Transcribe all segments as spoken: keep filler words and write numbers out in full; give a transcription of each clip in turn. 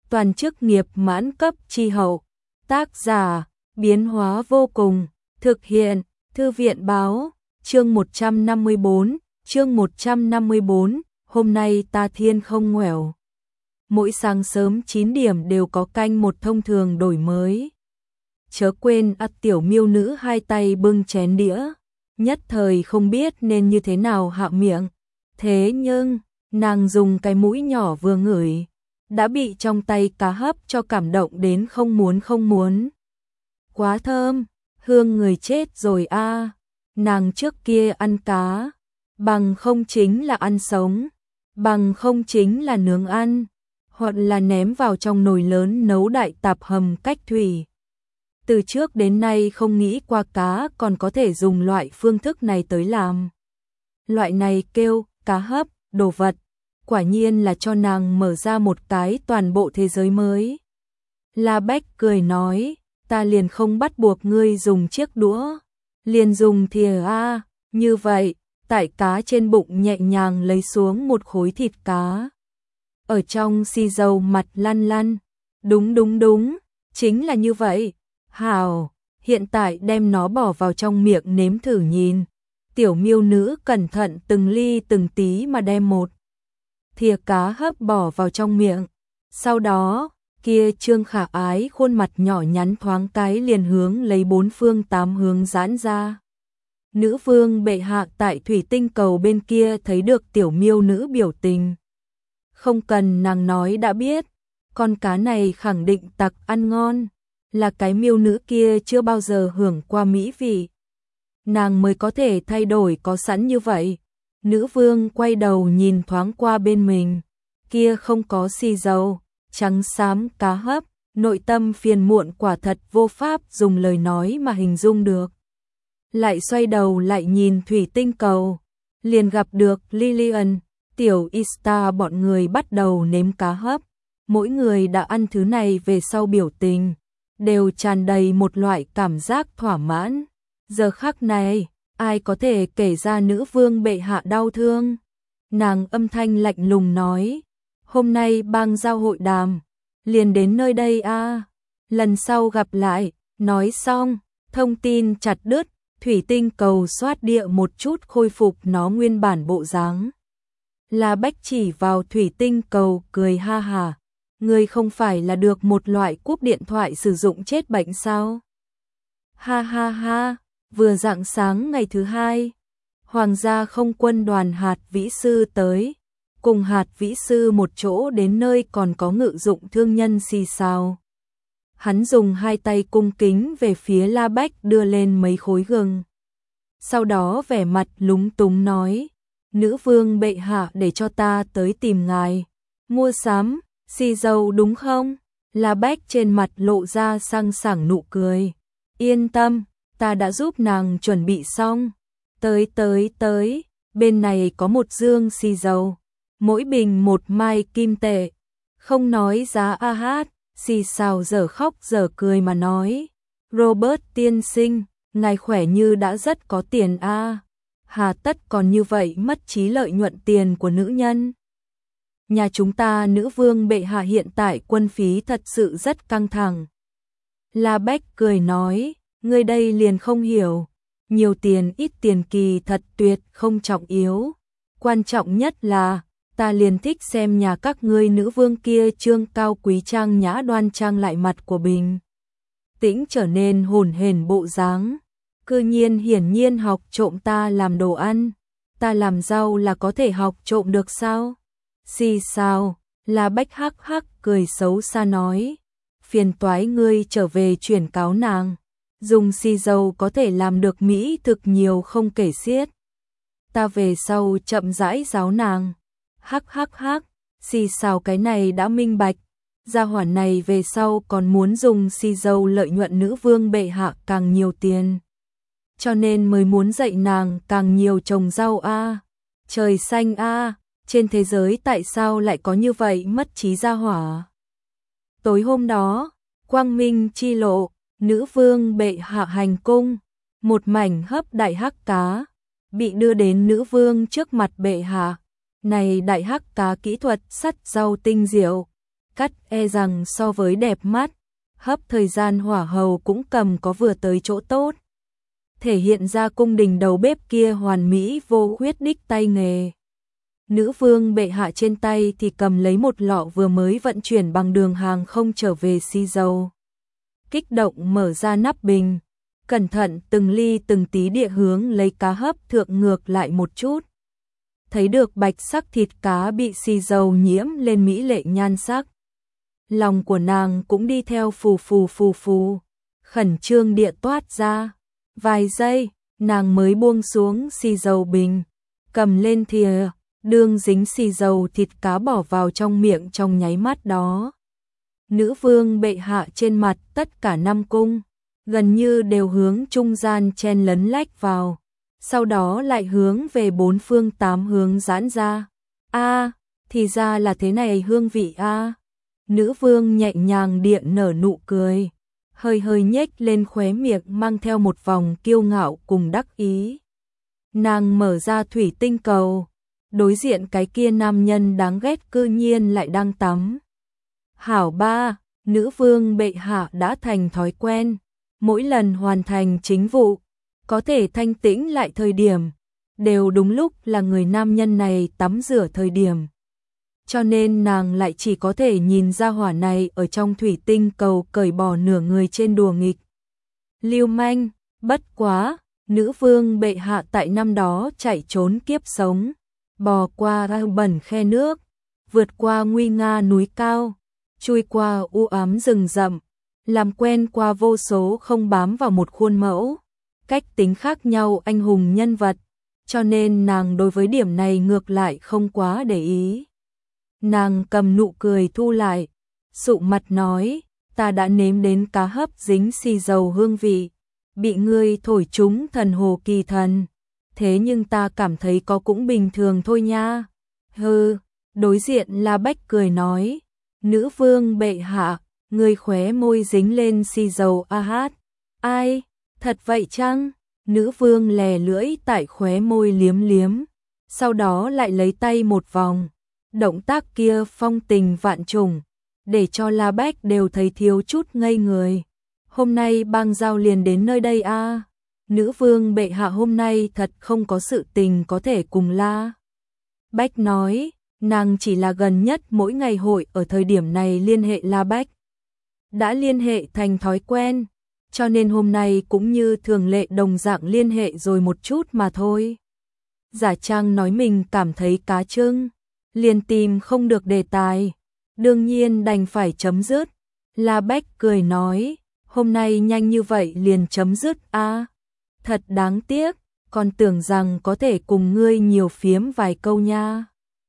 toàn chức nghiệp mãn cấp chi hậu. Tác giả, biến hóa vô cùng, thực hiện, thư viện báo, chương một trăm năm mươi bốn, chương một trăm năm mươi bốn, hôm nay ta thiên không ngoẻo. Mỗi sáng sớm chín điểm đều có canh một thông thường đổi mới. Chớ quên ắt tiểu miêu nữ hai tay bưng chén đĩa, nhất thời không biết nên như thế nào hạ miệng. Thế nhưng, nàng dùng cái mũi nhỏ vừa ngửi, đã bị trong tay cá hấp cho cảm động đến không muốn không muốn. Quá thơm, hương người chết rồi a. À. Nàng trước kia ăn cá, bằng không chính là ăn sống, bằng không chính là nướng ăn, hoặc là ném vào trong nồi lớn nấu đại tạp hầm cách thủy. Từ trước đến nay không nghĩ qua cá còn có thể dùng loại phương thức này tới làm. Loại này kêu cá hấp, đồ vật, quả nhiên là cho nàng mở ra một cái toàn bộ thế giới mới. La Bách cười nói, ta liền không bắt buộc ngươi dùng chiếc đũa, liền dùng thìa a. Như vậy, tại cá trên bụng nhẹ nhàng lấy xuống một khối thịt cá. Ở trong xì dầu mặt lăn lăn, đúng đúng đúng, chính là như vậy. Hào, hiện tại đem nó bỏ vào trong miệng nếm thử nhìn. Tiểu miêu nữ cẩn thận từng ly từng tí mà đem một thìa cá hấp bỏ vào trong miệng. Sau đó, kia trương khả ái khuôn mặt nhỏ nhắn thoáng cái liền hướng lấy bốn phương tám hướng giãn ra. Nữ vương bệ hạ tại thủy tinh cầu bên kia thấy được tiểu miêu nữ biểu tình. Không cần nàng nói đã biết, con cá này khẳng định tặc ăn ngon, là cái miêu nữ kia chưa bao giờ hưởng qua mỹ vị. Nàng mới có thể thay đổi có sẵn như vậy. Nữ vương quay đầu nhìn thoáng qua bên mình, kia không có xì dầu, trắng xám cá hấp, nội tâm phiền muộn quả thật vô pháp dùng lời nói mà hình dung được. Lại xoay đầu lại nhìn thủy tinh cầu, liền gặp được Lillian, tiểu Ista bọn người bắt đầu nếm cá hấp. Mỗi người đã ăn thứ này về sau biểu tình, đều tràn đầy một loại cảm giác thỏa mãn. Giờ khắc này, ai có thể kể ra nữ vương bệ hạ đau thương? Nàng âm thanh lạnh lùng nói, hôm nay bang giao hội đàm, liền đến nơi đây a. À. Lần sau gặp lại, nói xong, thông tin chặt đứt, thủy tinh cầu xoát địa một chút khôi phục nó nguyên bản bộ dáng. La Bách chỉ vào thủy tinh cầu cười ha hà, ngươi không phải là được một loại cúp điện thoại sử dụng chết bệnh sao? Ha ha ha. Vừa rạng sáng ngày thứ hai, Hoàng gia không quân đoàn hạt vĩ sư tới, cùng hạt vĩ sư một chỗ đến nơi còn có ngự dụng thương nhân xì xào. Hắn dùng hai tay cung kính về phía La Bách đưa lên mấy khối gừng. Sau đó vẻ mặt lúng túng nói, nữ vương bệ hạ để cho ta tới tìm ngài, mua sắm, xì dầu đúng không? La Bách trên mặt lộ ra sang sảng nụ cười, yên tâm. Ta đã giúp nàng chuẩn bị xong. Tới tới tới, bên này có một dương xì dầu, mỗi bình một mai kim tệ. Không nói giá a hát, xì xào dở khóc dở cười mà nói. Robert tiên sinh, ngài khỏe như đã rất có tiền a. À. Hà tất còn như vậy mất trí lợi nhuận tiền của nữ nhân. Nhà chúng ta nữ vương bệ hạ hiện tại quân phí thật sự rất căng thẳng. La Bách cười nói. Ngươi đây liền không hiểu, nhiều tiền ít tiền kỳ thật tuyệt không trọng yếu. Quan trọng nhất là, ta liền thích xem nhà các ngươi nữ vương kia trương cao quý trang nhã đoan trang lại mặt của bình tĩnh trở nên hồn hển bộ dáng. Cư nhiên hiển nhiên học trộm ta làm đồ ăn, ta làm rau là có thể học trộm được sao? Xì sao, La Bách hắc hắc cười xấu xa nói, phiền toái ngươi trở về chuyển cáo nàng. Dùng xì dầu có thể làm được mỹ thực nhiều không kể xiết. Ta về sau chậm rãi giáo nàng. Hắc hắc hắc, xì xào cái này đã minh bạch. Gia hỏa này về sau còn muốn dùng xì dầu lợi nhuận nữ vương bệ hạ càng nhiều tiền. Cho nên mới muốn dạy nàng càng nhiều trồng rau a. À. Trời xanh a, à, trên thế giới tại sao lại có như vậy mất trí gia hỏa? Tối hôm đó, quang minh chi lộ. Nữ vương bệ hạ hành cung, một mảnh hấp đại hắc cá, bị đưa đến nữ vương trước mặt bệ hạ. Này đại hắc cá kỹ thuật sắt rau tinh diệu, cắt e rằng so với đẹp mắt, hấp thời gian hỏa hầu cũng cầm có vừa tới chỗ tốt. Thể hiện ra cung đình đầu bếp kia hoàn mỹ vô khuyết đích tay nghề. Nữ vương bệ hạ trên tay thì cầm lấy một lọ vừa mới vận chuyển bằng đường hàng không trở về xì dầu. Kích động mở ra nắp bình, cẩn thận từng ly từng tí địa hướng lấy cá hấp thượng ngược lại một chút. Thấy được bạch sắc thịt cá bị xì dầu nhiễm lên mỹ lệ nhan sắc. Lòng của nàng cũng đi theo phù phù phù phù, khẩn trương địa toát ra. Vài giây, nàng mới buông xuống xì dầu bình, cầm lên thìa, đương dính xì dầu thịt cá bỏ vào trong miệng trong nháy mắt đó. Nữ vương bệ hạ trên mặt tất cả năm cung, gần như đều hướng trung gian chen lấn lách vào, sau đó lại hướng về bốn phương tám hướng giãn ra. A, thì ra là thế này hương vị a. Nữ vương nhẹ nhàng điện nở nụ cười, hơi hơi nhếch lên khóe miệng mang theo một vòng kiêu ngạo cùng đắc ý. Nàng mở ra thủy tinh cầu, đối diện cái kia nam nhân đáng ghét cư nhiên lại đang tắm. Hảo ba, nữ vương bệ hạ đã thành thói quen, mỗi lần hoàn thành chính vụ, có thể thanh tĩnh lại thời điểm, đều đúng lúc là người nam nhân này tắm rửa thời điểm. Cho nên nàng lại chỉ có thể nhìn ra hỏa này ở trong thủy tinh cầu cởi bỏ nửa người trên đùa nghịch. Lưu manh, bất quá, nữ vương bệ hạ tại năm đó chạy trốn kiếp sống, bò qua ra bẩn khe nước, vượt qua nguy nga núi cao, chui qua u ám rừng rậm, làm quen qua vô số không bám vào một khuôn mẫu, cách tính khác nhau anh hùng nhân vật, cho nên nàng đối với điểm này ngược lại không quá để ý. Nàng cầm nụ cười thu lại, sụ mặt nói, ta đã nếm đến cá hấp dính xì dầu hương vị, bị ngươi thổi trúng thần hồ kỳ thần, thế nhưng ta cảm thấy có cũng bình thường thôi nha. Hừ, đối diện La Bách cười nói, nữ vương bệ hạ, ngươi khóe môi dính lên xì dầu a hát. Ai, thật vậy chăng? Nữ vương lè lưỡi tại khóe môi liếm liếm, sau đó lại lấy tay một vòng. Động tác kia phong tình vạn trùng, để cho La Bách đều thấy thiếu chút ngây người. Hôm nay bang giao liền đến nơi đây a. À. Nữ vương bệ hạ hôm nay thật không có sự tình có thể cùng La Bách nói, nàng chỉ là gần nhất mỗi ngày hội ở thời điểm này liên hệ La Bách. Đã liên hệ thành thói quen, cho nên hôm nay cũng như thường lệ đồng dạng liên hệ rồi một chút mà thôi. Giả trang nói mình cảm thấy cá trưng, liền tìm không được đề tài, đương nhiên đành phải chấm dứt. La Bách cười nói, hôm nay nhanh như vậy liền chấm dứt a, à, thật đáng tiếc, còn tưởng rằng có thể cùng ngươi nhiều phiếm vài câu nha.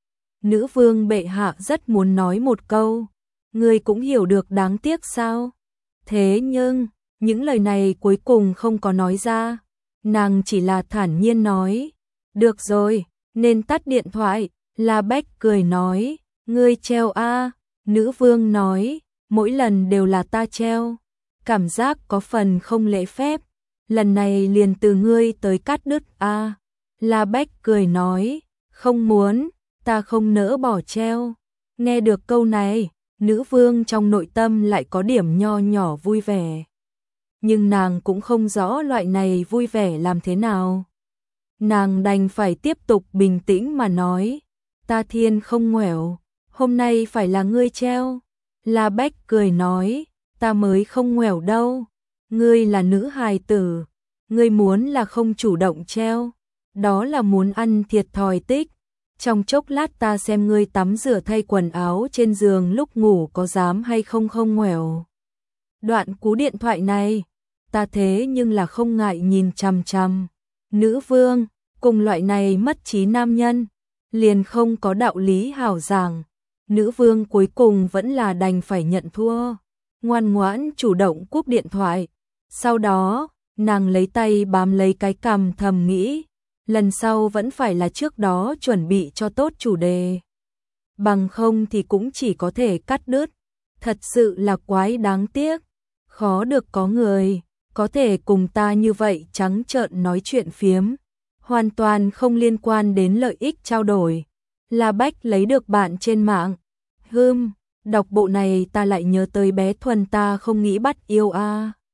Nữ vương bệ hạ rất muốn nói một câu, ngươi cũng hiểu được đáng tiếc sao? Thế nhưng, những lời này cuối cùng không có nói ra, nàng chỉ là thản nhiên nói, được rồi, nên tắt điện thoại. La Bách cười nói, ngươi treo a. À. Nữ vương nói, mỗi lần đều là ta treo, cảm giác có phần không lễ phép, lần này liền từ ngươi tới cắt đứt a. À. La Bách cười nói, không muốn, ta không nỡ bỏ treo. Nghe được câu này, nữ vương trong nội tâm lại có điểm nho nhỏ vui vẻ. Nhưng nàng cũng không rõ loại này vui vẻ làm thế nào. Nàng đành phải tiếp tục bình tĩnh mà nói, ta thiên không ngoẻo, hôm nay phải là ngươi treo. La Bách cười nói, ta mới không ngoẻo đâu, ngươi là nữ hài tử, ngươi muốn là không chủ động treo, đó là muốn ăn thiệt thòi tích. Trong chốc lát ta xem ngươi tắm rửa thay quần áo trên giường lúc ngủ có dám hay không không ngoẻo. Đoạn cú điện thoại này, ta thế nhưng là không ngại nhìn chằm chằm. Nữ vương, cùng loại này mất trí nam nhân, liền không có đạo lý hảo giảng. Nữ vương cuối cùng vẫn là đành phải nhận thua, ngoan ngoãn chủ động cúp điện thoại. Sau đó, nàng lấy tay bám lấy cái cằm thầm nghĩ, lần sau vẫn phải là trước đó chuẩn bị cho tốt chủ đề. Bằng không thì cũng chỉ có thể cắt đứt. Thật sự là quái đáng tiếc, khó được có người có thể cùng ta như vậy trắng trợn nói chuyện phiếm, hoàn toàn không liên quan đến lợi ích trao đổi. La Bách lấy được bạn trên mạng. Hừm, Đọc bộ này ta lại nhớ tới bé Thuần, ta không nghĩ bắt yêu a.